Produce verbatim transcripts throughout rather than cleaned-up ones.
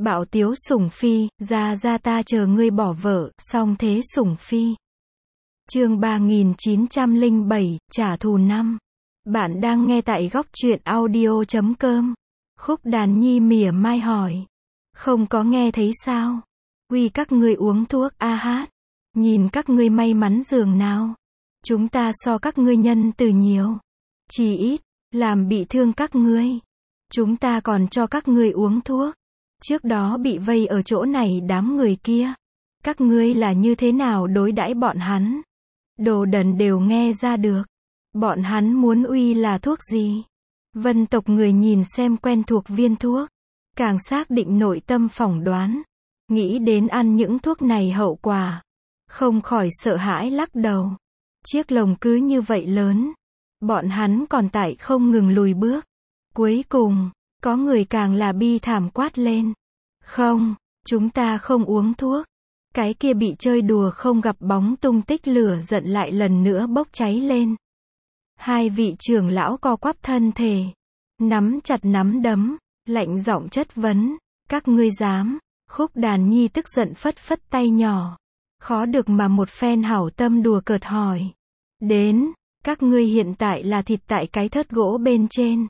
Bạo tiếu sủng phi, ra ra ta chờ ngươi bỏ vợ, song thế sủng phi. Chương ba nghìn chín trăm lẻ bảy, trả thù năm. Bạn đang nghe tại góc truyện audio chấm com. Khúc Đàn Nhi mỉa mai hỏi. Không có nghe thấy sao? Uy các ngươi uống thuốc a hát. Nhìn các ngươi may mắn giường nào. Chúng ta so các ngươi nhân từ nhiều. Chỉ ít, làm bị thương các ngươi. Chúng ta còn cho các ngươi uống thuốc. Trước đó bị vây ở chỗ này đám người kia. Các ngươi là như thế nào đối đãi bọn hắn? Đồ đần đều nghe ra được. Bọn hắn muốn uy là thuốc gì? Vân tộc người nhìn xem quen thuộc viên thuốc. Càng xác định nội tâm phỏng đoán. Nghĩ đến ăn những thuốc này hậu quả. Không khỏi sợ hãi lắc đầu. Chiếc lồng cứ như vậy lớn. Bọn hắn còn tại không ngừng lùi bước. Cuối cùng, có người càng là bi thảm quát lên. Không, chúng ta không uống thuốc. Cái kia bị chơi đùa không gặp bóng tung tích lửa giận lại lần nữa bốc cháy lên. Hai vị trưởng lão co quắp thân thể. Nắm chặt nắm đấm, lạnh giọng chất vấn. Các ngươi dám? Khúc Đàn Nhi tức giận phất phất tay nhỏ. Khó được mà một phen hảo tâm đùa cợt hỏi. Đến, các ngươi hiện tại là thịt tại cái thớt gỗ bên trên.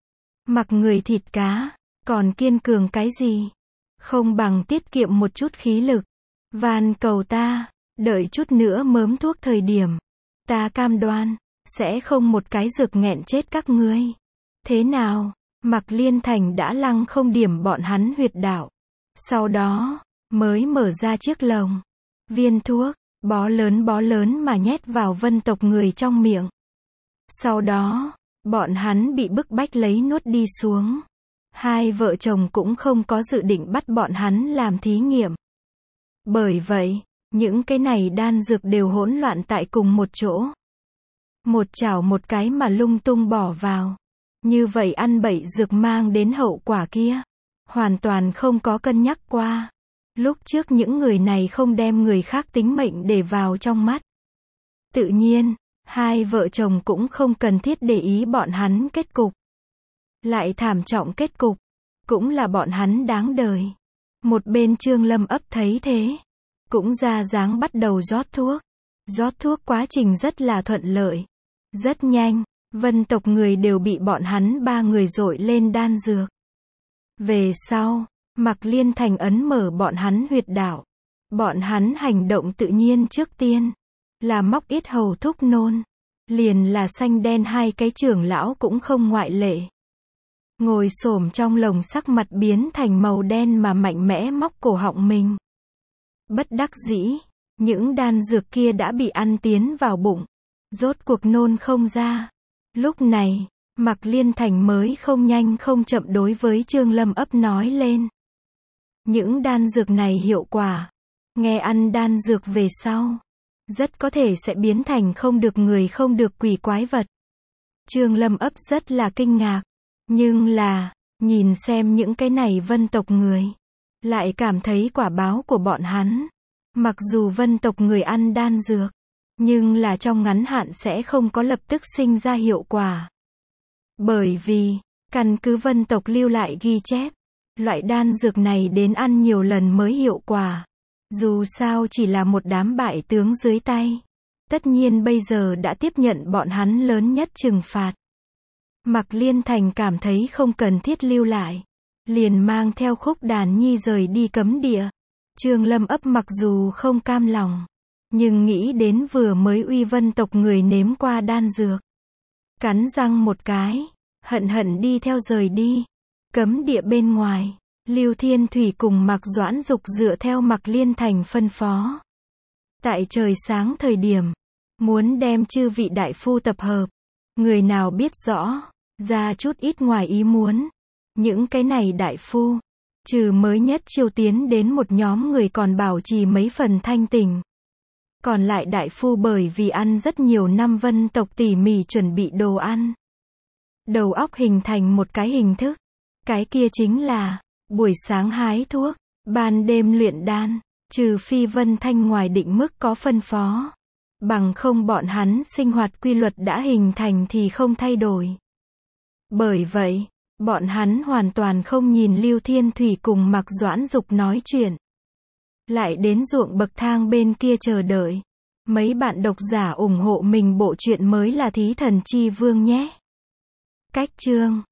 Mặc người thịt cá, còn kiên cường cái gì? Không bằng tiết kiệm một chút khí lực. Van cầu ta, đợi chút nữa mớm thuốc thời điểm. Ta cam đoan, sẽ không một cái dược nghẹn chết các ngươi. Thế nào? Mặc Liên Thành đã lăng không điểm bọn hắn huyệt đạo. Sau đó, mới mở ra chiếc lồng. Viên thuốc, bó lớn bó lớn mà nhét vào vân tộc người trong miệng. Sau đó, bọn hắn bị bức bách lấy nuốt đi xuống. Hai vợ chồng cũng không có dự định bắt bọn hắn làm thí nghiệm. Bởi vậy, những cái này đan dược đều hỗn loạn tại cùng một chỗ. Một chảo một cái mà lung tung bỏ vào. Như vậy ăn bậy dược mang đến hậu quả kia. Hoàn toàn không có cân nhắc qua. Lúc trước những người này không đem người khác tính mệnh để vào trong mắt. Tự nhiên, hai vợ chồng cũng không cần thiết để ý bọn hắn kết cục. Lại thảm trọng kết cục. Cũng là bọn hắn đáng đời. Một bên Trương Lâm ấp thấy thế. Cũng ra dáng bắt đầu rót thuốc. Rót thuốc quá trình rất là thuận lợi. Rất nhanh, vân tộc người đều bị bọn hắn ba người dội lên đan dược. Về sau, Mặc Liên Thành ấn mở bọn hắn huyệt đạo. Bọn hắn hành động tự nhiên trước tiên. Là móc yết hầu thúc nôn. Liền là xanh đen hai cái trưởng lão cũng không ngoại lệ. Ngồi xổm trong lồng sắc mặt biến thành màu đen mà mạnh mẽ móc cổ họng mình. Bất đắc dĩ, những đan dược kia đã bị ăn tiến vào bụng. Rốt cuộc nôn không ra. Lúc này, Mặc Liên Thành mới không nhanh không chậm đối với Trương Lâm ấp nói lên. Những đan dược này hiệu quả. Nghe ăn đan dược về sau. Rất có thể sẽ biến thành không được người không được quỷ quái vật. Trương Lâm ấp rất là kinh ngạc. Nhưng là, nhìn xem những cái này vân tộc người. Lại cảm thấy quả báo của bọn hắn. Mặc dù vân tộc người ăn đan dược. Nhưng là trong ngắn hạn sẽ không có lập tức sinh ra hiệu quả. Bởi vì, căn cứ vân tộc lưu lại ghi chép. Loại đan dược này đến ăn nhiều lần mới hiệu quả. Dù sao chỉ là một đám bại tướng dưới tay. Tất nhiên bây giờ đã tiếp nhận bọn hắn lớn nhất trừng phạt. Mặc Liên Thành cảm thấy không cần thiết lưu lại. Liền mang theo Khúc Đàn Nhi rời đi cấm địa. Trương Lâm ấp mặc dù không cam lòng. Nhưng nghĩ đến vừa mới uy vân tộc người nếm qua đan dược. Cắn răng một cái. Hận hận đi theo rời đi. Cấm địa bên ngoài. Lưu Thiên Thủy cùng Mạc Doãn Dục dựa theo Mạc Liên Thành phân phó. Tại trời sáng thời điểm. Muốn đem chư vị đại phu tập hợp. Người nào biết rõ. Ra chút ít ngoài ý muốn. Những cái này đại phu. Trừ mới nhất chiêu tiến đến một nhóm người còn bảo trì mấy phần thanh tình. Còn lại đại phu bởi vì ăn rất nhiều năm vân tộc tỉ mỉ chuẩn bị đồ ăn. Đầu óc hình thành một cái hình thức. Cái kia chính là, buổi sáng hái thuốc, ban đêm luyện đan, trừ phi Vân Thanh ngoài định mức có phân phó. Bằng không bọn hắn sinh hoạt quy luật đã hình thành thì không thay đổi. Bởi vậy, Bọn hắn hoàn toàn không nhìn Lưu Thiên Thủy cùng Mạc Doãn Dục nói chuyện. Lại đến ruộng bậc thang bên kia chờ đợi. Mấy bạn độc giả ủng hộ mình bộ truyện mới là Thí Thần Chi Vương nhé. Cách chương